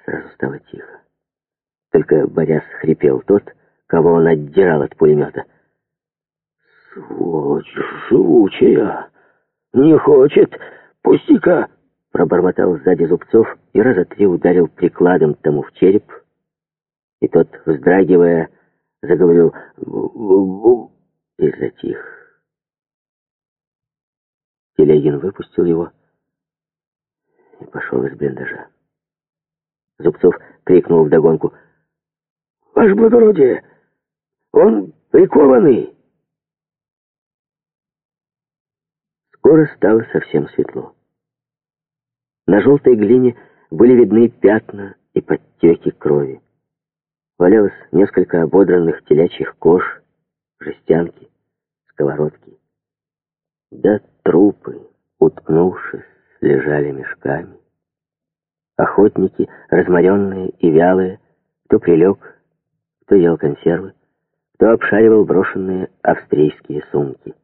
Сразу стало тихо. Только борясь хрипел тот, кого он отдирал от пулемета. «Сволочь живучая! Не хочет! Пусти-ка!» Пробормотал сзади Зубцов и раза 3 ударил прикладом тому в череп. И тот, вздрагивая, заговорил «бу-бу-бу» и затих. Телегин выпустил его и пошел из блиндажа. Зубцов крикнул вдогонку: «Ваше благородие, он прикованный!» Скоро стало совсем светло. На желтой глине были видны пятна и подтеки крови. Валялось несколько ободранных телячьих кож, жестянки, сковородки. Да трупы, уткнувшись, лежали мешками. Охотники, разморенные и вялые, кто прилег, кто ел консервы, кто обшаривал брошенные австрийские сумки.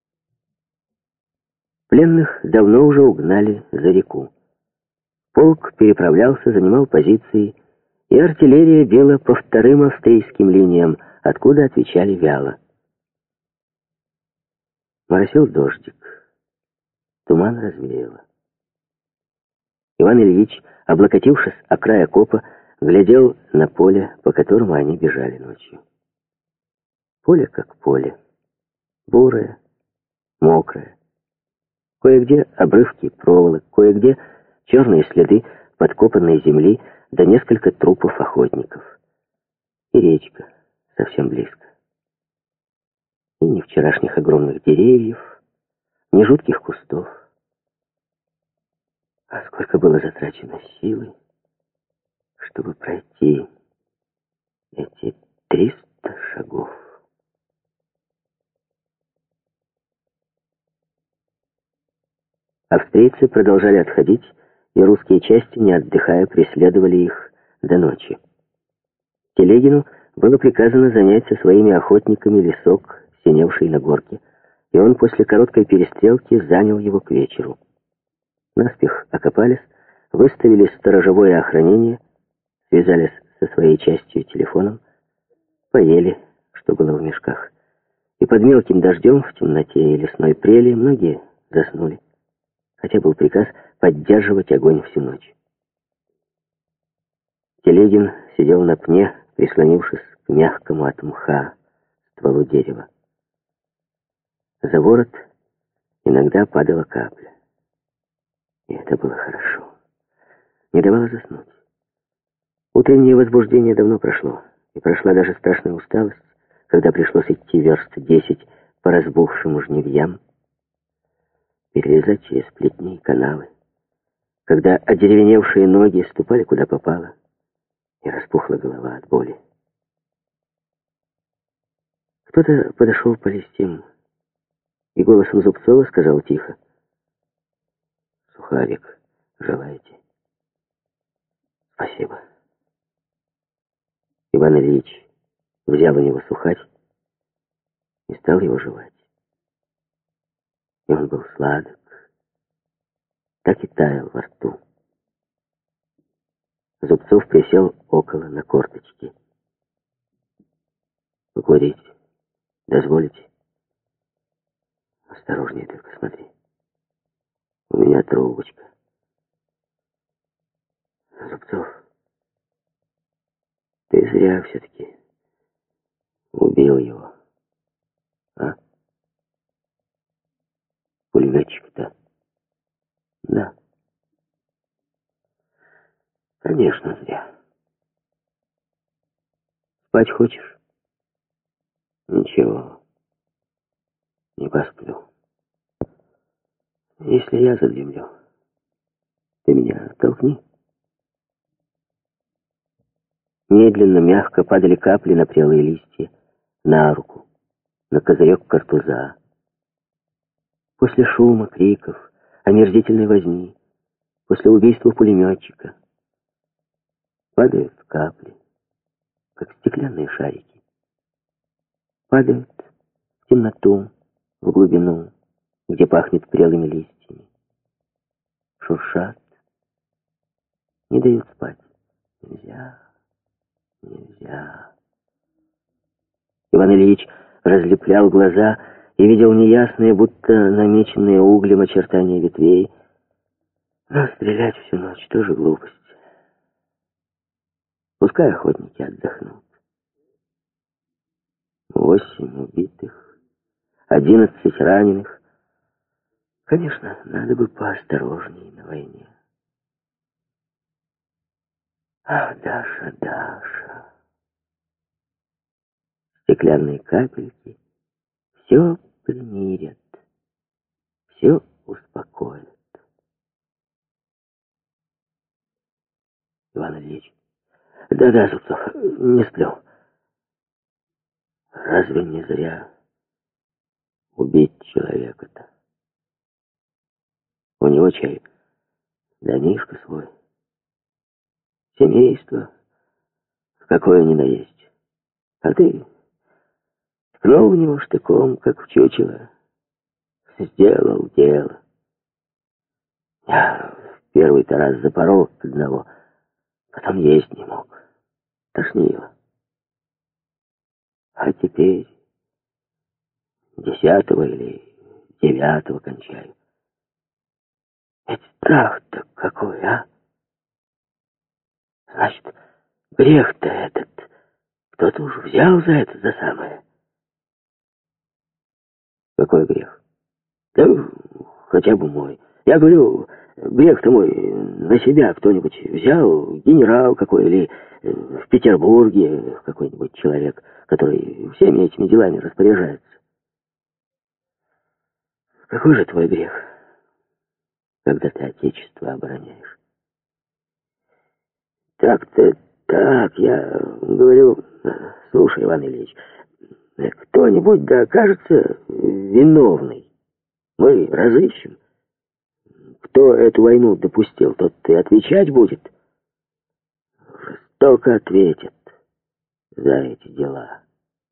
Пленных давно уже угнали за реку. Полк переправлялся, занимал позиции, и артиллерия била по вторым австрийским линиям, откуда отвечали вяло. Моросил дождик. Туман развеяло. Иван Ильич, облокотившись о край окопа, глядел на поле, по которому они бежали ночью. Поле как поле. Бурое, мокрое. Кое-где обрывки проволок, кое-где черные следы подкопанной земли, да несколько трупов охотников. И речка совсем близко. И ни вчерашних огромных деревьев, ни жутких кустов. А сколько было затрачено силы, чтобы пройти эти 300 шагов. Австрийцы продолжали отходить, и русские части, не отдыхая, преследовали их до ночи. Телегину было приказано занять со своими охотниками лесок, синевший на горке, и он после короткой перестрелки занял его к вечеру. Наспех окопались, выставили сторожевое охранение, связались со своей частью телефоном, поели, что было в мешках, и под мелким дождем в темноте и лесной прели многие заснули, хотя был приказ поддерживать огонь всю ночь. Телегин сидел на пне, прислонившись к мягкому от мха стволу дерева. За ворот иногда падала капля. И это было хорошо. Не давало заснуть. Утреннее возбуждение давно прошло, и прошла даже страшная усталость, когда пришлось идти верст 10 по разбухшим жнивьям, перелезать через плетни и канавы, когда одеревеневшие ноги ступали куда попало, и распухла голова от боли. Кто-то подошел по листьям и голосом Зубцова сказал тихо: «Сухарик, желаете?» «Спасибо». Иван Ильич взял у него сухарь и стал его жевать. И он был сладок, так и таял во рту. Зубцов присел около на корточки. «Покурить дозволите?» «Осторожнее только, смотри. У меня трубочка». «Зубцов, ты зря все-таки убил его, а? Пулеметчик-то?» «Да». «Конечно, зря. Спать хочешь?» «Ничего, не посплю. Если я задремлю, ты меня толкни». Медленно, мягко падали капли на прелые листья, на руку, на козырек картуза. После шума, криков, омерзительной возни, после убийства пулеметчика падают капли, как стеклянные шарики. Падают в темноту, в глубину, где пахнет прелыми листьями. Шуршат, не дают спать. Нельзя, нельзя. Иван Ильич разлеплял глаза и видел неясные, будто намеченные углем очертания ветвей. Но стрелять всю ночь тоже глупость. Пускай охотники отдохнут. 8 убитых, 11 раненых. Конечно, надо бы поосторожнее на войне. Ах, Даша, Даша. Стеклянные капельки все примирят, все успокоят. Иван Ильич. Да-да, Зубцов, не сплю. Разве не зря убить человека-то? У него чай, домишко свой, семейство, какое ни на есть. А ты ткнул в него штыком, как в чучело. Сделал дело. Я в первый-то раз запорол одного, потом есть не мог. Тошнило. А теперь 10-го или 9-го кончаю. Ведь страх-то какой, а? Значит, грех-то этот кто-то уж взял за это, за самое. Какой грех? Да хотя бы мой. Я говорю, грех-то мой на себя кто-нибудь взял, генерал какой, или в Петербурге какой-нибудь человек, который всеми этими делами распоряжается. Какой же твой грех, когда ты отечество обороняешь? Так-то так, я говорю, слушай, Иван Ильич, кто-нибудь да окажется виновный. Мы разыщем. Кто эту войну допустил, тот и отвечать будет. Жестоко ответят за эти дела.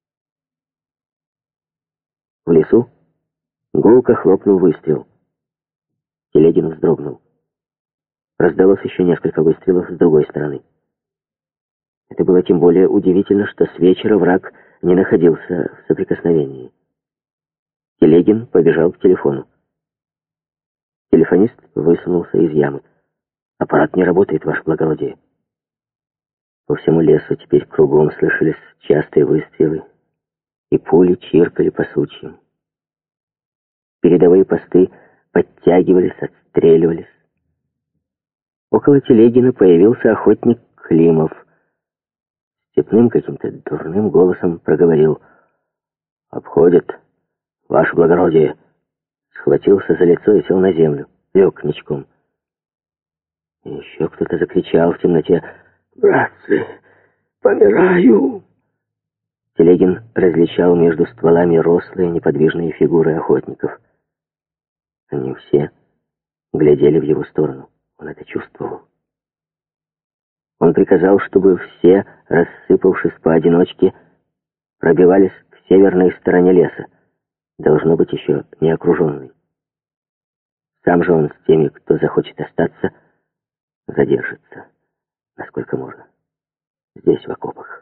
В лесу гулко хлопнул выстрел. Телегин вздрогнул. Раздалось еще несколько выстрелов с другой стороны. Это было тем более удивительно, что с вечера враг не находился в соприкосновении. Телегин побежал к телефону. Телефонист высунулся из ямы. «Аппарат не работает, ваше благородие». По всему лесу теперь кругом слышались частые выстрелы, и пули чиркали по сучьям. Передовые посты подтягивались, отстреливались. Около Телегина появился охотник Климов. Степным каким-то дурным голосом проговорил: «Обходят, ваше благородие». Схватился за лицо и сел на землю, лег ничком. И еще кто-то закричал в темноте: «Братцы, помираю!» Телегин различал между стволами рослые неподвижные фигуры охотников. Они все глядели в его сторону. Он это чувствовал. Он приказал, чтобы все, рассыпавшись поодиночке, пробивались к северной стороне леса, должно быть еще не окруженный. Сам же он с теми, кто захочет остаться, задержится, насколько можно, здесь, в окопах.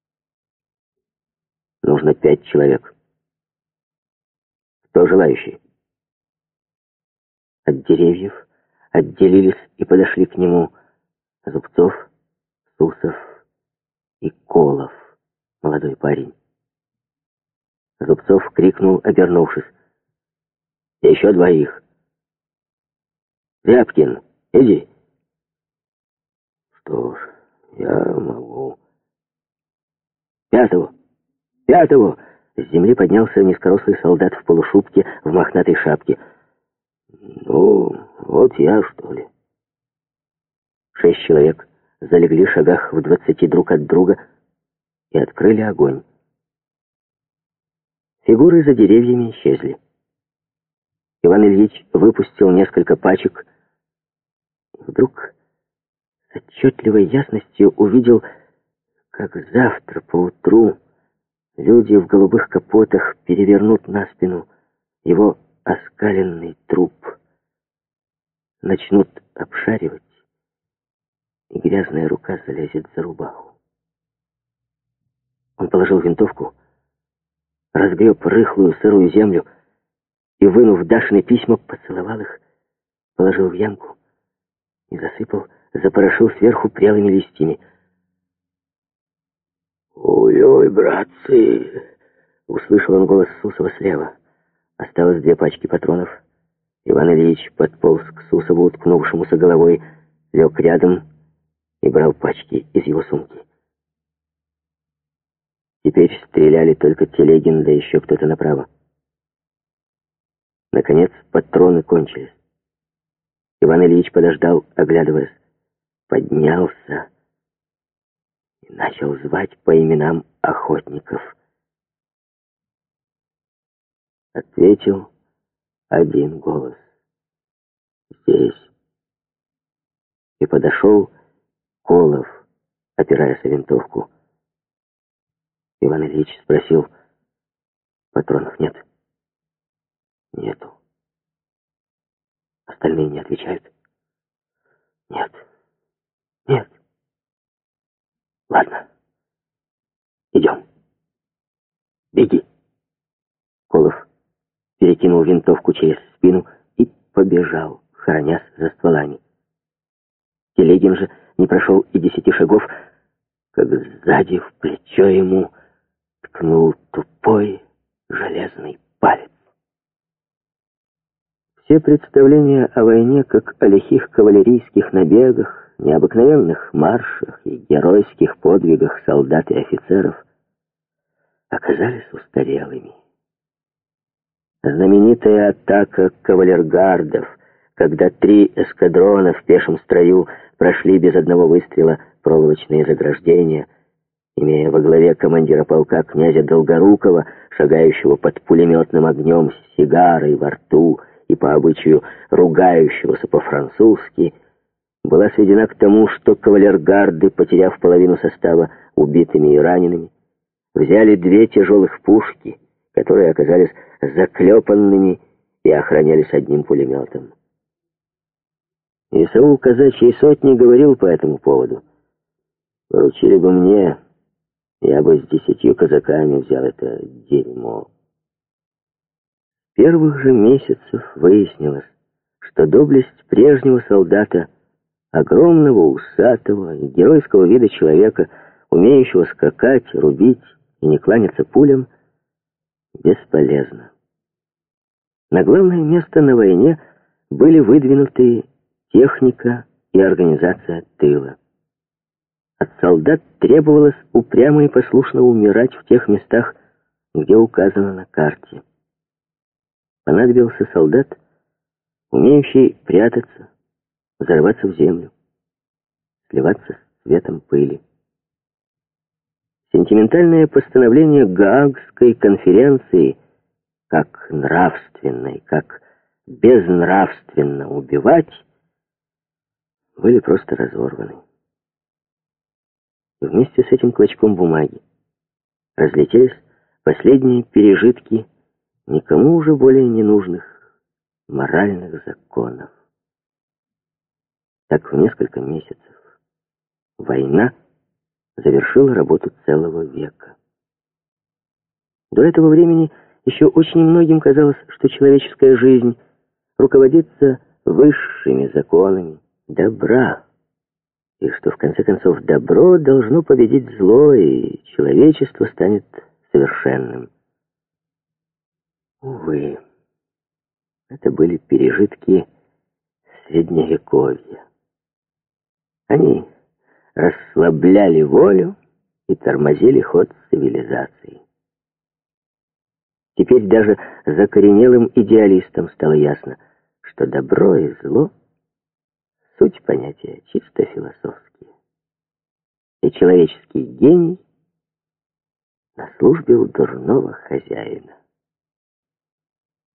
Нужно 5 человек. Кто желающий? От деревьев отделились и подошли к нему Зубцов, Сусов и Колов, молодой парень. Зубцов крикнул, обернувшись: «Еще 2. Рябкин, иди». «Что ж, я могу». «5! С земли поднялся низкорослый солдат в полушубке, в мохнатой шапке. «Ну, вот я, что ли». 6 человек залегли в шагах в 20 друг от друга и открыли огонь. Фигуры за деревьями исчезли. Иван Ильич выпустил несколько пачек и вдруг с отчетливой ясностью увидел, как завтра поутру люди в голубых капотах перевернут на спину его оскаленный труп, начнут обшаривать и и грязная рука залезет за рубаху. Он положил винтовку, разгреб рыхлую сырую землю и, вынув Дашины письма, поцеловал их, положил в ямку и запорошил сверху прелыми листьями. «Ой-ой, братцы!» — услышал он голос Сусова слева. Осталось 2 пачки патронов. Иван Ильич подполз к Сусову, уткнувшемуся головой, лег рядом и брал пачки из его сумки. Теперь стреляли только Телегин, да еще кто-то направо. Наконец патроны кончились. Иван Ильич подождал, оглядываясь, поднялся и начал звать по именам охотников. Ответил один голос: «Здесь». И подошел Колов, опираясь о винтовку. Иван Ильич спросил: «Патронов нет?» «Нету». Остальные не отвечают? «Нет, нет». «Ладно, идем. Беги». Колов перекинул винтовку через спину и побежал, хоронясь за стволами. Телегин же не прошел и 10 шагов, как сзади в плечо ему ткнул тупой железный палец. Все представления о войне, как о лихих кавалерийских набегах, необыкновенных маршах и геройских подвигах солдат и офицеров, оказались устарелыми. Знаменитая атака кавалергардов, когда 3 эскадрона в пешем строю прошли без одного выстрела проволочные заграждения, имея во главе командира полка князя Долгорукова, шагающего под пулеметным огнем с сигарой во рту и по обычаю ругающегося по-французски, была сведена к тому, что кавалергарды, потеряв половину состава убитыми и ранеными, взяли 2 тяжелых пушки, которые оказались заклепанными и охранялись одним пулеметом. Исаул казачьей сотни говорил по этому поводу: «Поручили бы мне, я бы с 10 казаками взял это дерьмо». В первых же месяцев выяснилось, что доблесть прежнего солдата, огромного, усатого и геройского вида человека, умеющего скакать, рубить и не кланяться пулям, бесполезна. На главное место на войне были выдвинуты техника и организация тыла. От солдат требовалось упрямо и послушно умирать в тех местах, где указано на карте. Понадобился солдат, умеющий прятаться, зарываться в землю, сливаться с цветом пыли. Сентиментальное постановление Гаагской конференции, как нравственно и как безнравственно убивать, были просто разорваны. И вместе с этим клочком бумаги разлетелись последние пережитки никому уже более не нужных моральных законов. Так в несколько месяцев война завершила работу целого века. До этого времени еще очень многим казалось, что человеческая жизнь руководится высшими законами добра, и что в конце концов добро должно победить зло, и человечество станет совершенным. Увы, это были пережитки Средневековья. Они расслабляли волю и тормозили ход цивилизации. Теперь даже закоренелым идеалистам стало ясно, что добро и зло — суть понятия чисто философские, и человеческий гений на службе у дурного хозяина.